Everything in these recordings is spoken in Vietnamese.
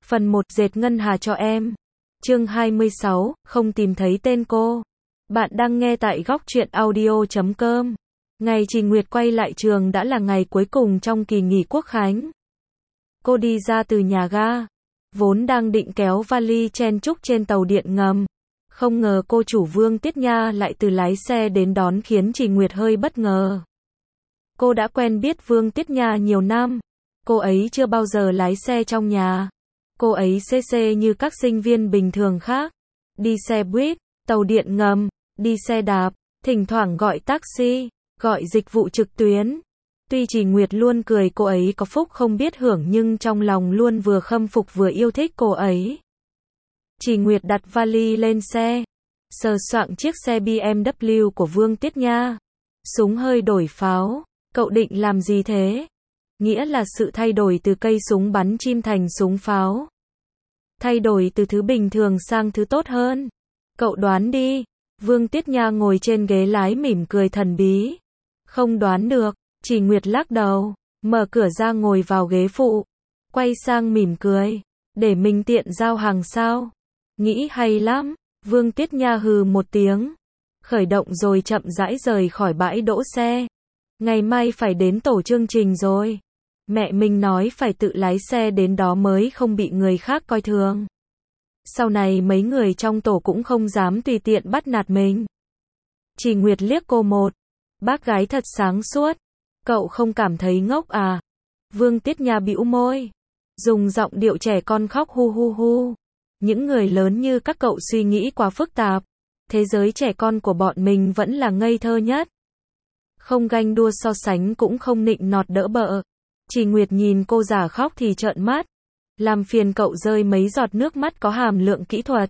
Phần 1 dệt ngân hà cho em. Chương 26, không tìm thấy tên cô. Bạn đang nghe tại góc truyện audio.com. Ngày Trình Nguyệt quay lại trường đã là ngày cuối cùng trong kỳ nghỉ Quốc khánh. Cô đi ra từ nhà ga, vốn đang định kéo vali chen chúc trên tàu điện ngầm. Không ngờ cô chủ Vương Tiết Nha lại từ lái xe đến đón khiến Trình Nguyệt hơi bất ngờ. Cô đã quen biết Vương Tiết Nha nhiều năm. Cô ấy chưa bao giờ lái xe trong nhà. Cô ấy xê như các sinh viên bình thường khác. Đi xe buýt, tàu điện ngầm, đi xe đạp, thỉnh thoảng gọi taxi, gọi dịch vụ trực tuyến. Tuy Trình Nguyệt luôn cười cô ấy có phúc không biết hưởng nhưng trong lòng luôn vừa khâm phục vừa yêu thích cô ấy. Trình Nguyệt đặt vali lên xe, sờ soạng chiếc xe BMW của Vương Tiết Nha. Súng hơi đổi pháo, cậu định làm gì thế? Nghĩa là sự thay đổi từ cây súng bắn chim thành súng pháo. Thay đổi từ thứ bình thường sang thứ tốt hơn. Cậu đoán đi. Vương Tiết Nha ngồi trên ghế lái mỉm cười thần bí. Không đoán được. Trình Nguyệt lắc đầu, mở cửa ra ngồi vào ghế phụ. Quay sang mỉm cười. Để mình tiện giao hàng sao? Nghĩ hay lắm. Vương Tiết Nha hừ một tiếng. Khởi động rồi chậm rãi rời khỏi bãi đỗ xe. Ngày mai phải đến tổ chương trình rồi. Mẹ mình nói phải tự lái xe đến đó mới không bị người khác coi thường. Sau này mấy người trong tổ cũng không dám tùy tiện bắt nạt mình. Trình Nguyệt liếc cô một. Bác gái thật sáng suốt. Cậu không cảm thấy ngốc à? Vương Tiết Nha bĩu môi. Dùng giọng điệu trẻ con khóc hu hu hu. Những người lớn như các cậu suy nghĩ quá phức tạp. Thế giới trẻ con của bọn mình vẫn là ngây thơ nhất. Không ganh đua so sánh cũng không nịnh nọt đỡ bợ. Trình Nguyệt nhìn cô giả khóc thì trợn mắt. Làm phiền cậu rơi mấy giọt nước mắt có hàm lượng kỹ thuật.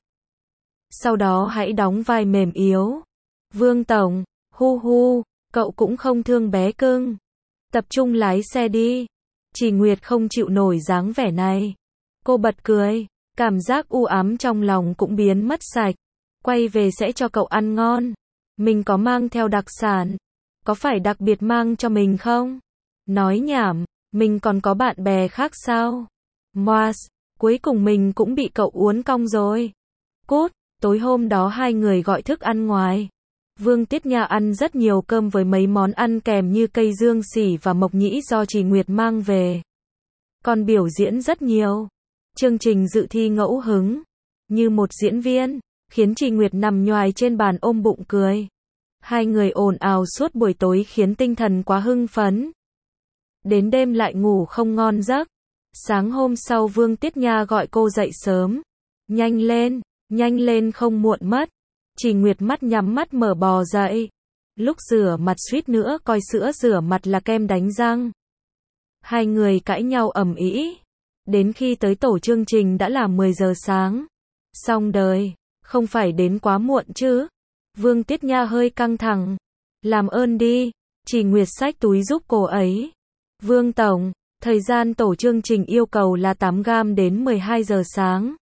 Sau đó hãy đóng vai mềm yếu. Vương Tổng, hu hu, cậu cũng không thương bé cưng. Tập trung lái xe đi. Trình Nguyệt không chịu nổi dáng vẻ này. Cô bật cười, cảm giác u ám trong lòng cũng biến mất sạch. Quay về sẽ cho cậu ăn ngon. Mình có mang theo đặc sản. Có phải đặc biệt mang cho mình không? Nói nhảm, mình còn có bạn bè khác sao? Moas, cuối cùng mình cũng bị cậu uốn cong rồi. Cút, tối hôm đó hai người gọi thức ăn ngoài. Vương Tiết Nha ăn rất nhiều cơm với mấy món ăn kèm như cây dương sỉ và mộc nhĩ do Trình Nguyệt mang về. Còn biểu diễn rất nhiều. Chương trình dự thi ngẫu hứng. Như một diễn viên, khiến Trình Nguyệt nằm nhoài trên bàn ôm bụng cười. Hai người ồn ào suốt buổi tối khiến tinh thần quá hưng phấn. Đến đêm lại ngủ không ngon giấc. Sáng hôm sau Vương Tiết Nha gọi cô dậy sớm. Nhanh lên không muộn mất. Trình Nguyệt mắt nhắm mắt mở bò dậy. Lúc rửa mặt suýt nữa coi sữa rửa mặt là kem đánh răng. Hai người cãi nhau ầm ĩ. Đến khi tới tổ chương trình đã là 10 giờ sáng. Xong đời, không phải đến quá muộn chứ. Vương Tiết Nha hơi căng thẳng. Làm ơn đi. Trình Nguyệt xách túi giúp cô ấy. Vương Tổng, thời gian tổ chương trình yêu cầu là 8 đến 12 giờ sáng.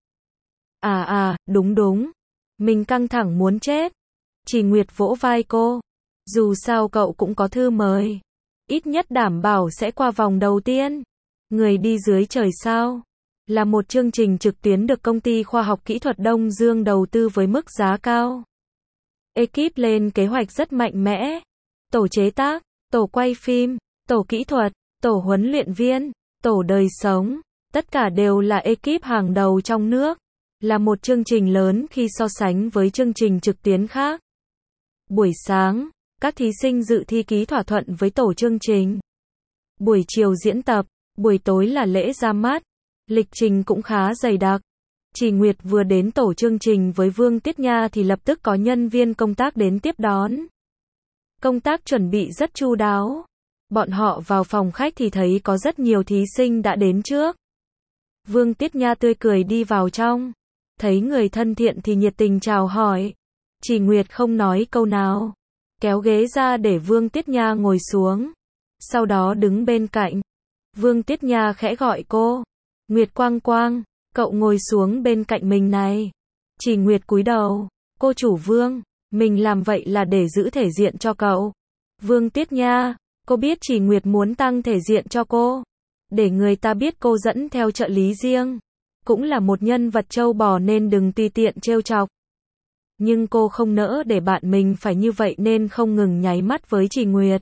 Đúng. Mình căng thẳng muốn chết. Trình Nguyệt vỗ vai cô. Dù sao cậu cũng có thư mời. Ít nhất đảm bảo sẽ qua vòng đầu tiên. Người đi dưới trời sao? Là một chương trình trực tuyến được công ty khoa học kỹ thuật Đông Dương đầu tư với mức giá cao. Ekip lên kế hoạch rất mạnh mẽ. Tổ chế tác, tổ quay phim, tổ kỹ thuật, tổ huấn luyện viên, tổ đời sống, tất cả đều là ekip hàng đầu trong nước. Là một chương trình lớn khi so sánh với chương trình trực tuyến khác. Buổi sáng, các thí sinh dự thi ký thỏa thuận với tổ chương trình. Buổi chiều diễn tập, buổi tối là lễ ra mắt. Lịch trình cũng khá dày đặc. Trình Nguyệt vừa đến tổ chương trình với Vương Tiết Nha thì lập tức có nhân viên công tác đến tiếp đón. Công tác chuẩn bị rất chu đáo. Bọn họ vào phòng khách thì thấy có rất nhiều thí sinh đã đến trước. Vương Tiết Nha tươi cười đi vào trong. Thấy người thân thiện thì nhiệt tình chào hỏi. Trình Nguyệt không nói câu nào. Kéo ghế ra để Vương Tiết Nha ngồi xuống. Sau đó đứng bên cạnh. Vương Tiết Nha khẽ gọi cô. Nguyệt Quang Quang, cậu ngồi xuống bên cạnh mình này. Trình Nguyệt cúi đầu. Cô chủ Vương, mình làm vậy là để giữ thể diện cho cậu. Vương Tiết Nha, cô biết Trình Nguyệt muốn tăng thể diện cho cô. Để người ta biết cô dẫn theo trợ lý riêng. cũng là một nhân vật trâu bò nên đừng tùy tiện trêu chọc. Nhưng cô không nỡ để bạn mình phải như vậy nên không ngừng nháy mắt với Trì Nguyệt.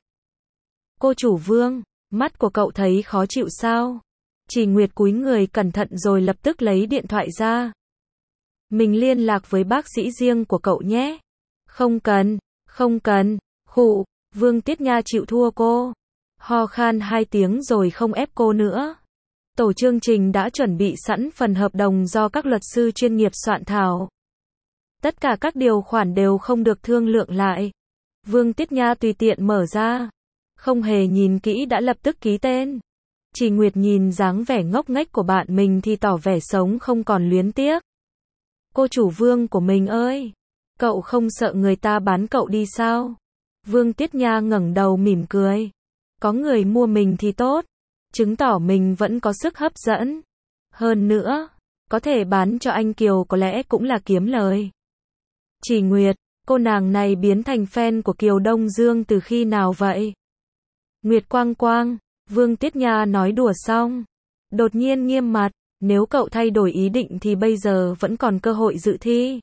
Cô chủ Vương, mắt của cậu thấy khó chịu sao? Trì Nguyệt cúi người cẩn thận rồi lập tức lấy điện thoại ra. Mình liên lạc với bác sĩ riêng của cậu nhé. Không cần, khụ, Vương Tiết Nha chịu thua cô. Ho khan 2 tiếng rồi không ép cô nữa. Tổ chương trình đã chuẩn bị sẵn phần hợp đồng do các luật sư chuyên nghiệp soạn thảo. Tất cả các điều khoản đều không được thương lượng lại. Vương Tiết Nha tùy tiện mở ra. Không hề nhìn kỹ đã lập tức ký tên. Trì Nguyệt nhìn dáng vẻ ngốc nghếch của bạn mình thì tỏ vẻ sống không còn luyến tiếc. Cô chủ Vương của mình ơi! Cậu không sợ người ta bán cậu đi sao? Vương Tiết Nha ngẩng đầu mỉm cười. Có người mua mình thì tốt. Chứng tỏ mình vẫn có sức hấp dẫn. Hơn nữa, có thể bán cho anh Kiều có lẽ cũng là kiếm lời. Trì Nguyệt, cô nàng này biến thành fan của Kiều Đông Dương từ khi nào vậy? Nguyệt Quang Quang, Vương Tiết Nha nói đùa xong. Đột nhiên nghiêm mặt, nếu cậu thay đổi ý định thì bây giờ vẫn còn cơ hội dự thi.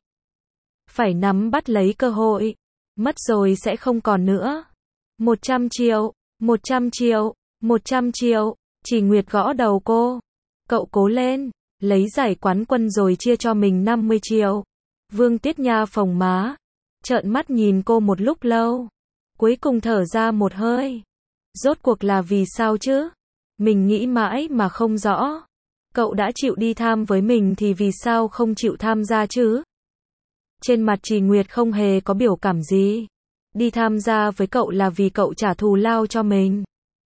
Phải nắm bắt lấy cơ hội. Mất rồi sẽ không còn nữa. 100 triệu, 100 triệu, 100 triệu. Trì Nguyệt gõ đầu cô. Cậu cố lên, lấy giải quán quân rồi chia cho mình 50 triệu. Vương Tiết Nha phồng má, trợn mắt nhìn cô một lúc lâu. Cuối cùng thở ra một hơi. Rốt cuộc là vì sao chứ? Mình nghĩ mãi mà không rõ. Cậu đã chịu đi tham với mình thì vì sao không chịu tham gia chứ? Trên mặt Trì Nguyệt không hề có biểu cảm gì. Đi tham gia với cậu là vì cậu trả thù lao cho mình.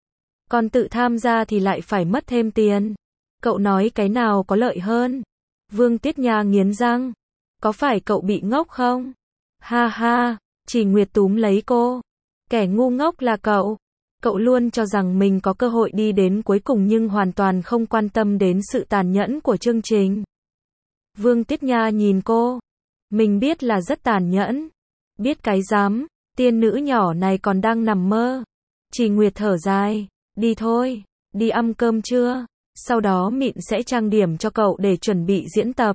Còn tự tham gia thì lại phải mất thêm tiền. Cậu nói cái nào có lợi hơn? Vương Tiết Nha nghiến răng. Có phải cậu bị ngốc không? Ha ha, Trì Nguyệt túm lấy cô. Kẻ ngu ngốc là cậu. Cậu luôn cho rằng mình có cơ hội đi đến cuối cùng nhưng hoàn toàn không quan tâm đến sự tàn nhẫn của chương trình. Vương Tiết Nha nhìn cô. Mình biết là rất tàn nhẫn. Biết cái dám, tiên nữ nhỏ này còn đang nằm mơ. Trì Nguyệt thở dài. Đi thôi, đi ăn cơm trưa. Sau đó Mịn sẽ trang điểm cho cậu để chuẩn bị diễn tập.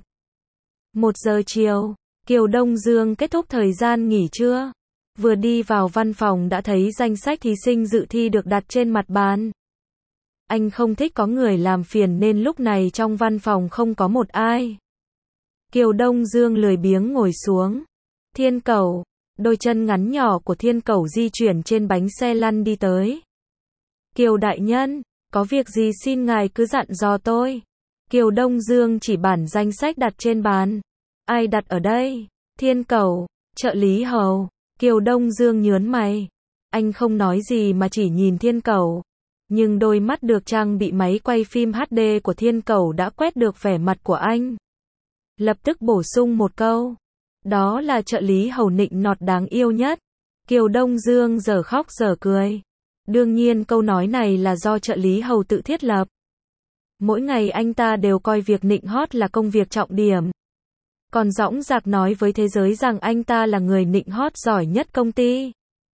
1 giờ chiều, Kiều Đông Dương kết thúc thời gian nghỉ trưa. Vừa đi vào văn phòng đã thấy danh sách thí sinh dự thi được đặt trên mặt bàn. Anh không thích có người làm phiền nên lúc này trong văn phòng không có một ai. Kiều Đông Dương lười biếng ngồi xuống. Thiên Cẩu, đôi chân ngắn nhỏ của Thiên Cẩu di chuyển trên bánh xe lăn đi tới. Kiều đại nhân, có việc gì xin ngài cứ dặn dò tôi. Kiều Đông Dương chỉ bản danh sách đặt trên bàn. Ai đặt ở đây? Thiên Cẩu, trợ lý hầu. Kiều Đông Dương nhớn mày. Anh không nói gì mà chỉ nhìn Thiên Cẩu. Nhưng đôi mắt được trang bị máy quay phim HD của Thiên Cẩu đã quét được vẻ mặt của anh. Lập tức bổ sung một câu. Đó là trợ lý hầu nịnh nọt đáng yêu nhất. Kiều Đông Dương giờ khóc giờ cười. Đương nhiên câu nói này là do trợ lý hầu tự thiết lập. Mỗi ngày anh ta đều coi việc nịnh hót là công việc trọng điểm. Còn dõng dạc nói với thế giới rằng anh ta là người nịnh hót giỏi nhất công ty.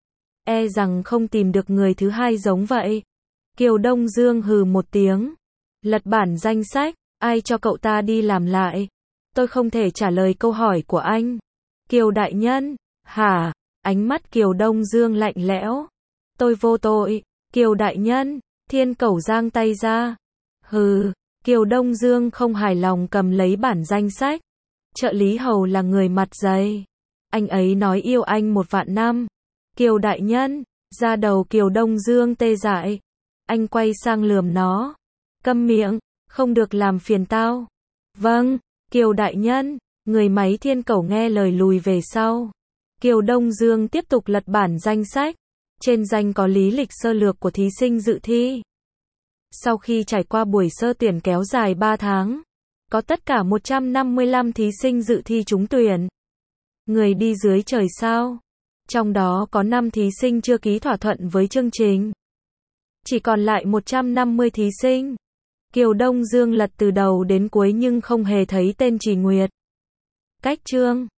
E rằng không tìm được người thứ hai giống vậy. Kiều Đông Dương hừ một tiếng. Lật bản danh sách, ai cho cậu ta đi làm lại? Tôi không thể trả lời câu hỏi của anh. Kiều đại nhân, hả? Ánh mắt Kiều Đông Dương lạnh lẽo. Tôi vô tội. Kiều đại nhân, Thiên Cẩu giang tay ra. Hừ, Kiều Đông Dương không hài lòng cầm lấy bản danh sách. Trợ lý hầu là người mặt dày. Anh ấy nói yêu anh 1.000.000 năm. Kiều đại nhân, da đầu Kiều Đông Dương tê dại. Anh quay sang lườm nó. Câm miệng, không được làm phiền tao. Vâng, Kiều đại nhân, người máy Thiên Cẩu nghe lời lùi về sau. Kiều Đông Dương tiếp tục lật bản danh sách. Trên danh có lý lịch sơ lược của thí sinh dự thi. Sau khi trải qua buổi sơ tuyển kéo dài 3 tháng, có tất cả 155 thí sinh dự thi trúng tuyển. Người đi dưới trời sao? Trong đó có 5 thí sinh chưa ký thỏa thuận với chương trình. Chỉ còn lại 150 thí sinh. Kiều Đông Dương lật từ đầu đến cuối nhưng không hề thấy tên Trì Nguyệt. Cách chương